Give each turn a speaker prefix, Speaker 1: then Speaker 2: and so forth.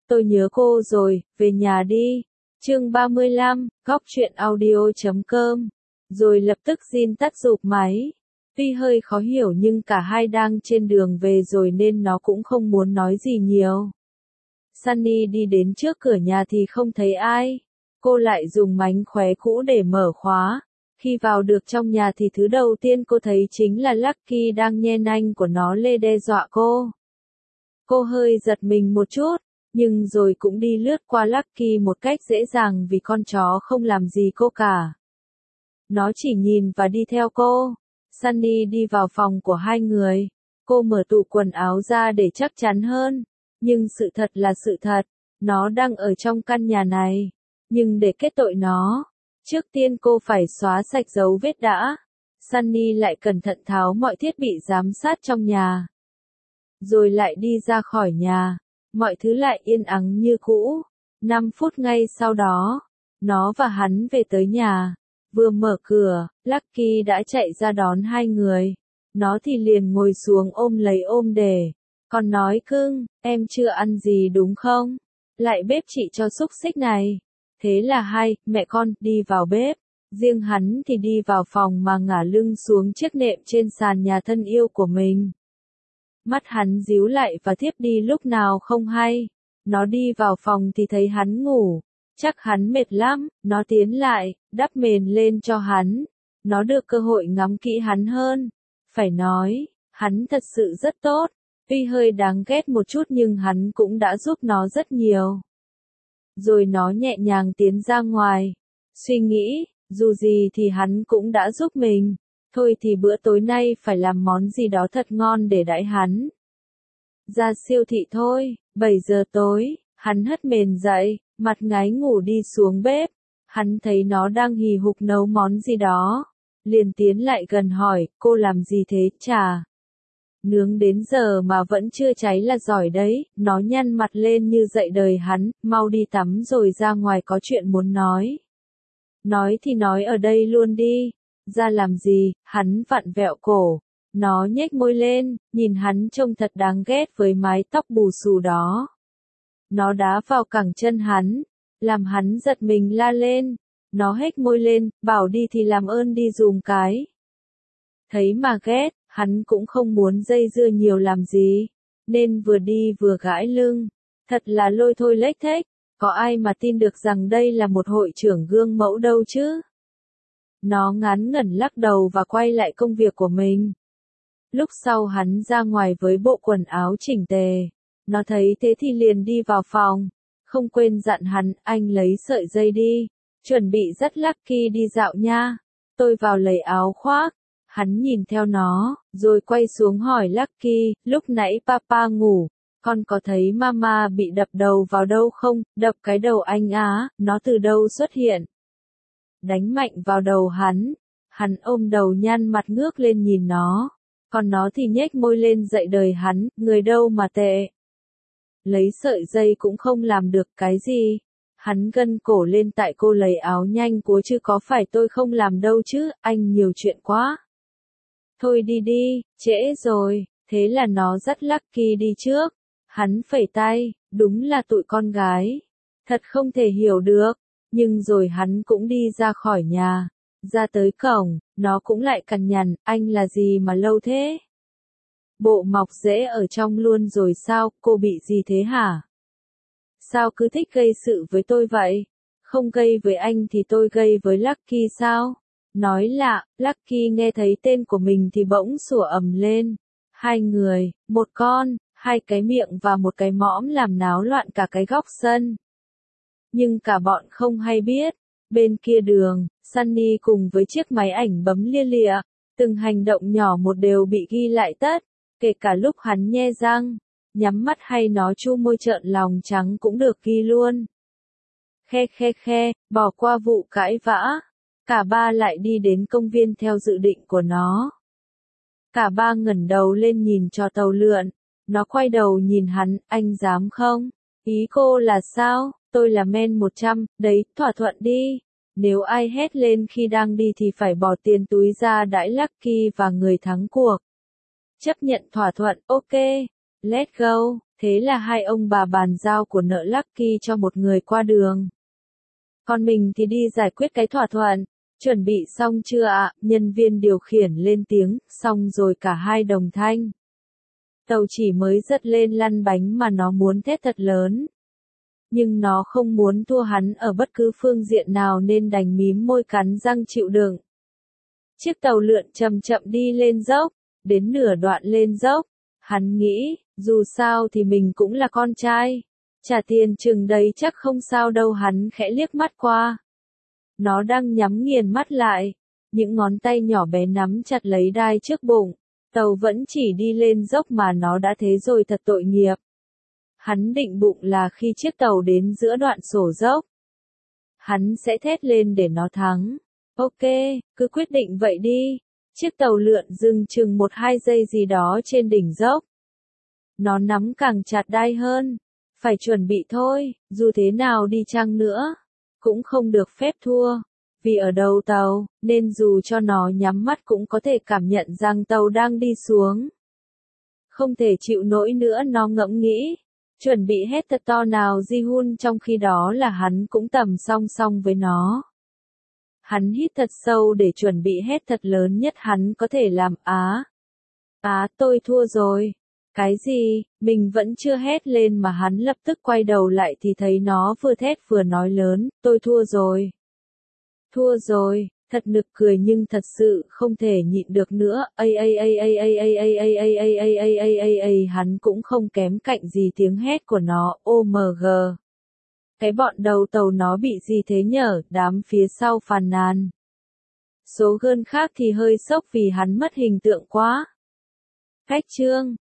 Speaker 1: Tôi nhớ cô rồi, về nhà đi. Chương 35, góc truyện audio.com. Rồi lập tức Jin tắt rụp máy. Tuy hơi khó hiểu nhưng cả hai đang trên đường về rồi nên nó cũng không muốn nói gì nhiều. Sunny đi đến trước cửa nhà thì không thấy ai. Cô lại dùng mánh khóe cũ để mở khóa. Khi vào được trong nhà thì thứ đầu tiên cô thấy chính là Lucky đang nhe nanh của nó lê đe dọa cô. Cô hơi giật mình một chút, nhưng rồi cũng đi lướt qua Lucky một cách dễ dàng vì con chó không làm gì cô cả. Nó chỉ nhìn và đi theo cô. Sunny đi vào phòng của hai người. Cô mở tủ quần áo ra để chắc chắn hơn. Nhưng sự thật là sự thật, nó đang ở trong căn nhà này. Nhưng để kết tội nó, trước tiên cô phải xóa sạch dấu vết đã. Sunny lại cẩn thận tháo mọi thiết bị giám sát trong nhà. Rồi lại đi ra khỏi nhà. Mọi thứ lại yên ắng như cũ. 5 phút ngay sau đó, nó và hắn về tới nhà. Vừa mở cửa, Lucky đã chạy ra đón hai người. Nó thì liền ngồi xuống ôm lấy ôm để. Còn nói cưng, em chưa ăn gì đúng không? Lại bếp chị cho xúc xích này. Thế là hai, mẹ con, đi vào bếp. Riêng hắn thì đi vào phòng mà ngả lưng xuống chiếc nệm trên sàn nhà thân yêu của mình. Mắt hắn díu lại và thiếp đi lúc nào không hay. Nó đi vào phòng thì thấy hắn ngủ. Chắc hắn mệt lắm, nó tiến lại, đắp mền lên cho hắn. Nó được cơ hội ngắm kỹ hắn hơn. Phải nói, hắn thật sự rất tốt. Tuy hơi đáng ghét một chút nhưng hắn cũng đã giúp nó rất nhiều. Rồi nó nhẹ nhàng tiến ra ngoài. Suy nghĩ, dù gì thì hắn cũng đã giúp mình. Thôi thì bữa tối nay phải làm món gì đó thật ngon để đãi hắn. Ra siêu thị thôi, 7 giờ tối, hắn hất mền dậy, mặt ngái ngủ đi xuống bếp. Hắn thấy nó đang hì hục nấu món gì đó. Liền tiến lại gần hỏi, cô làm gì thế, chà? Nướng đến giờ mà vẫn chưa cháy là giỏi đấy. Nó nhăn mặt lên như dạy đời hắn, mau đi tắm rồi ra ngoài có chuyện muốn nói. Nói thì nói ở đây luôn đi. Ra làm gì, hắn vặn vẹo cổ. Nó nhếch môi lên, nhìn hắn trông thật đáng ghét với mái tóc bù xù đó. Nó đá vào cẳng chân hắn, làm hắn giật mình la lên. Nó hếch môi lên, bảo đi thì làm ơn đi dùm cái. Thấy mà ghét, hắn cũng không muốn dây dưa nhiều làm gì, nên vừa đi vừa gãi lưng. Thật là lôi thôi lếch thếch, có ai mà tin được rằng đây là một hội trưởng gương mẫu đâu chứ. Nó ngán ngẩn lắc đầu và quay lại công việc của mình. Lúc sau hắn ra ngoài với bộ quần áo chỉnh tề. Nó thấy thế thì liền đi vào phòng. Không quên dặn hắn, anh lấy sợi dây đi. Chuẩn bị dắt Lucky đi dạo nha. Tôi vào lấy áo khoác. Hắn nhìn theo nó, rồi quay xuống hỏi Lucky, lúc nãy papa ngủ. Con có thấy mama bị đập đầu vào đâu không? Đập cái đầu anh á, nó từ đâu xuất hiện? Đánh mạnh vào đầu hắn. Hắn ôm đầu nhăn mặt ngước lên nhìn nó. Còn nó thì nhếch môi lên dạy đời hắn, người đâu mà tệ. Lấy sợi dây cũng không làm được cái gì. Hắn gân cổ lên tại cô lấy áo nhanh của chứ có phải tôi không làm đâu chứ, anh nhiều chuyện quá. Thôi đi đi, trễ rồi, thế là nó dắt Lucky đi trước. Hắn phẩy tay, đúng là tụi con gái. Thật không thể hiểu được, nhưng rồi hắn cũng đi ra khỏi nhà. Ra tới cổng, nó cũng lại cằn nhằn, anh là gì mà lâu thế? Bộ mọc rễ ở trong luôn rồi sao, cô bị gì thế hả? Sao cứ thích gây sự với tôi vậy? Không gây với anh thì tôi gây với Lucky sao? Nói lạ, Lucky nghe thấy tên của mình thì bỗng sủa ầm lên. Hai người, một con, hai cái miệng và một cái mõm làm náo loạn cả cái góc sân. Nhưng cả bọn không hay biết, bên kia đường, Sunny cùng với chiếc máy ảnh bấm lia lịa, từng hành động nhỏ một đều bị ghi lại tất, kể cả lúc hắn nhe răng, nhắm mắt hay nó chu môi trợn lòng trắng cũng được ghi luôn. Khe, bỏ qua vụ cãi vã. Cả ba lại đi đến công viên theo dự định của nó. Cả ba ngẩng đầu lên nhìn cho tàu lượn. Nó quay đầu nhìn hắn, anh dám không? Ý cô là sao? Tôi là men 100, đấy, thỏa thuận đi. Nếu ai hét lên khi đang đi thì phải bỏ tiền túi ra đãi Lucky và người thắng cuộc. Chấp nhận thỏa thuận, ok. Let's go. Thế là hai ông bà bàn giao của nợ Lucky cho một người qua đường. Còn mình thì đi giải quyết cái thỏa thuận. Chuẩn bị xong chưa ạ? Nhân viên điều khiển lên tiếng, xong rồi cả hai đồng thanh. Tàu chỉ mới dất lên lăn bánh mà nó muốn thét thật lớn. Nhưng nó không muốn thua hắn ở bất cứ phương diện nào nên đành mím môi cắn răng chịu đựng. Chiếc tàu lượn chậm chậm đi lên dốc, đến nửa đoạn lên dốc. Hắn nghĩ, dù sao thì mình cũng là con trai. Trả tiền chừng đấy chắc không sao đâu, hắn khẽ liếc mắt qua. Nó đang nhắm nghiền mắt lại. Những ngón tay nhỏ bé nắm chặt lấy đai trước bụng. Tàu vẫn chỉ đi lên dốc mà nó đã thế rồi, thật tội nghiệp. Hắn định bụng là khi chiếc tàu đến giữa đoạn sổ dốc, hắn sẽ thét lên để nó thắng. Ok, cứ quyết định vậy đi. Chiếc tàu lượn dừng chừng 1-2 giây gì đó trên đỉnh dốc. Nó nắm càng chặt đai hơn. Phải chuẩn bị thôi, dù thế nào đi chăng nữa, cũng không được phép thua. Vì ở đầu tàu, nên dù cho nó nhắm mắt cũng có thể cảm nhận rằng tàu đang đi xuống. Không thể chịu nổi nữa, nó ngẫm nghĩ. Chuẩn bị hết thật to nào Ji-hun, trong khi đó là hắn cũng tầm song song với nó. Hắn hít thật sâu để chuẩn bị hết thật lớn nhất hắn có thể làm. Tôi thua rồi. Cái gì? Mình vẫn chưa hét lên mà hắn lập tức quay đầu lại thì thấy nó vừa thét vừa nói lớn, tôi thua rồi. Thua rồi, thật nực cười nhưng thật sự không thể nhịn được nữa. Hắn cũng không kém cạnh gì tiếng hét của nó. OMG. Cái bọn đầu tàu nó bị gì thế nhở? Đám phía sau phàn nàn. Số gơn khác thì hơi sốc vì hắn mất hình tượng quá. Cách chương